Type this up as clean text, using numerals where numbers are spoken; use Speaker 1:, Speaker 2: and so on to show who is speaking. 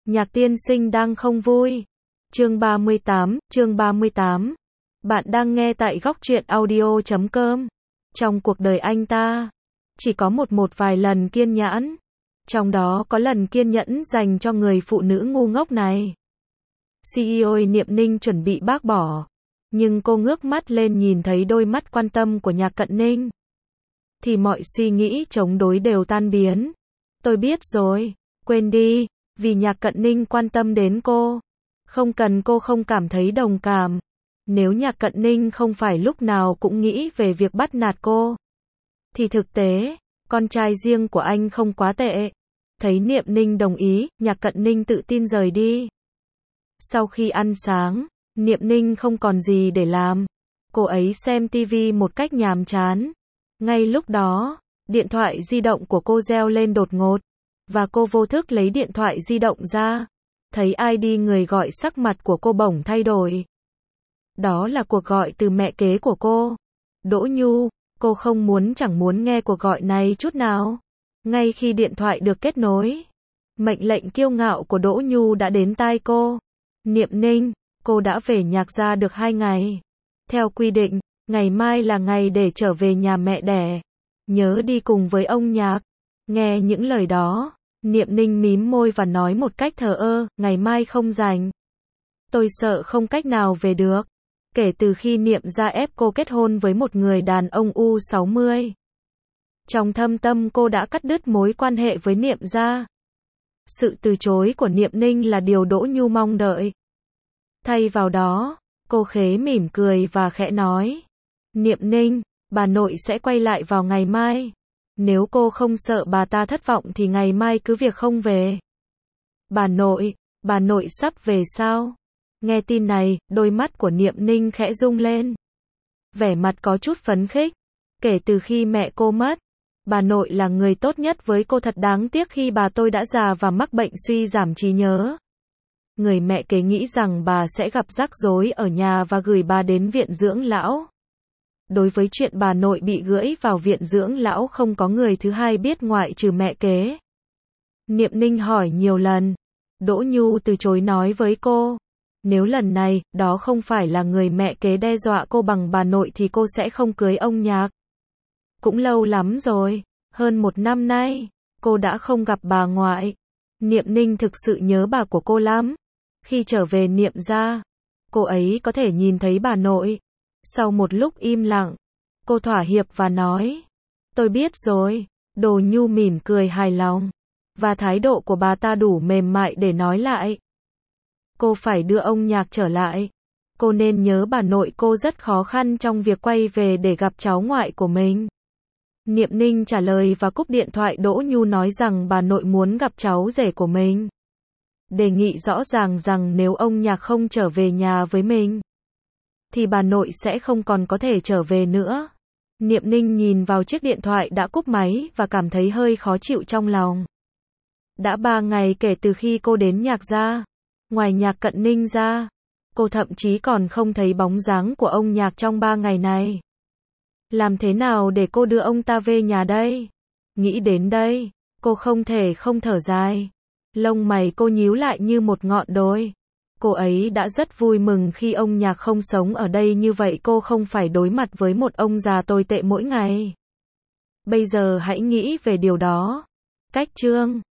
Speaker 1: Nhạc tiên sinh đang không vui. Chương 38. Bạn đang nghe tại góc truyện audio.com. Trong cuộc đời anh ta, chỉ có một vài lần kiên nhẫn. Trong đó có lần kiên nhẫn dành cho người phụ nữ ngu ngốc này. CEO Niệm Ninh chuẩn bị bác bỏ. Nhưng cô ngước mắt lên nhìn thấy đôi mắt quan tâm của Nhạc Cận Ninh. Thì mọi suy nghĩ chống đối đều tan biến. Tôi biết rồi, quên đi, vì Nhạc Cận Ninh quan tâm đến cô. Không cần cô không cảm thấy đồng cảm. Nếu Nhạc Cận Ninh không phải lúc nào cũng nghĩ về việc bắt nạt cô. Thì thực tế, con trai riêng của anh không quá tệ. Thấy Niệm Ninh đồng ý, Nhạc Cận Ninh tự tin rời đi. Sau khi ăn sáng, Niệm Ninh không còn gì để làm. Cô ấy xem TV một cách nhàm chán. Ngay lúc đó, điện thoại di động của cô reo lên đột ngột. Và cô vô thức lấy điện thoại di động ra. Thấy ID người gọi, sắc mặt của cô bỗng thay đổi. Đó là cuộc gọi từ mẹ kế của cô, Đỗ Nhu. Cô chẳng muốn nghe cuộc gọi này chút nào. Ngay khi điện thoại được kết nối, mệnh lệnh kiêu ngạo của Đỗ Nhu đã đến tai cô. Niệm Ninh, cô đã về Nhạc gia được 2 ngày. Theo quy định, ngày mai là ngày để trở về nhà mẹ đẻ. Nhớ đi cùng với ông Nhạc. Nghe những lời đó, Niệm Ninh mím môi và nói một cách thờ ơ, ngày mai không rảnh. Tôi sợ không cách nào về được. Kể từ khi Niệm gia ép cô kết hôn với một người đàn ông U60. Trong thâm tâm cô đã cắt đứt mối quan hệ với Niệm gia. Sự từ chối của Niệm Ninh là điều Đỗ Nhu mong đợi. Thay vào đó, cô khẽ mỉm cười và khẽ nói. Niệm Ninh, bà nội sẽ quay lại vào ngày mai. Nếu cô không sợ bà ta thất vọng thì ngày mai cứ việc không về. Bà nội sắp về sao? Nghe tin này, đôi mắt của Niệm Ninh khẽ rung lên. Vẻ mặt có chút phấn khích. Kể từ khi mẹ cô mất, bà nội là người tốt nhất với cô, thật đáng tiếc khi bà tôi đã già và mắc bệnh suy giảm trí nhớ. Người mẹ kế nghĩ rằng bà sẽ gặp rắc rối ở nhà và gửi bà đến viện dưỡng lão. Đối với chuyện bà nội bị gửi vào viện dưỡng lão không có người thứ hai biết ngoại trừ mẹ kế. Niệm Ninh hỏi nhiều lần. Đỗ Nhu từ chối nói với cô. Nếu lần này, đó không phải là người mẹ kế đe dọa cô bằng bà nội thì cô sẽ không cưới ông Nhạc. Cũng lâu lắm rồi, hơn 1 năm nay, cô đã không gặp bà ngoại. Niệm Ninh thực sự nhớ bà của cô lắm. Khi trở về Niệm gia, cô ấy có thể nhìn thấy bà nội. Sau một lúc im lặng, cô thỏa hiệp và nói. Tôi biết rồi. Đỗ Nhu mỉm cười hài lòng. Và thái độ của bà ta đủ mềm mại để nói lại. Cô phải đưa ông Nhạc trở lại. Cô nên nhớ bà nội cô rất khó khăn trong việc quay về để gặp cháu ngoại của mình. Niệm Ninh trả lời và cúp điện thoại. Đỗ Nhu nói rằng bà nội muốn gặp cháu rể của mình. Đề nghị rõ ràng rằng nếu ông Nhạc không trở về nhà với mình, thì bà nội sẽ không còn có thể trở về nữa. Niệm Ninh nhìn vào chiếc điện thoại đã cúp máy và cảm thấy hơi khó chịu trong lòng. Đã 3 ngày kể từ khi cô đến Nhạc gia. Ngoài Nhạc Cận Ninh ra, cô thậm chí còn không thấy bóng dáng của ông Nhạc trong 3 ngày này. Làm thế nào để cô đưa ông ta về nhà đây? Nghĩ đến đây, cô không thể không thở dài. Lông mày cô nhíu lại như một ngọn đồi. Cô ấy đã rất vui mừng khi ông Nhạc không sống ở đây, như vậy cô không phải đối mặt với một ông già tồi tệ mỗi ngày. Bây giờ hãy nghĩ về điều đó. Cách chương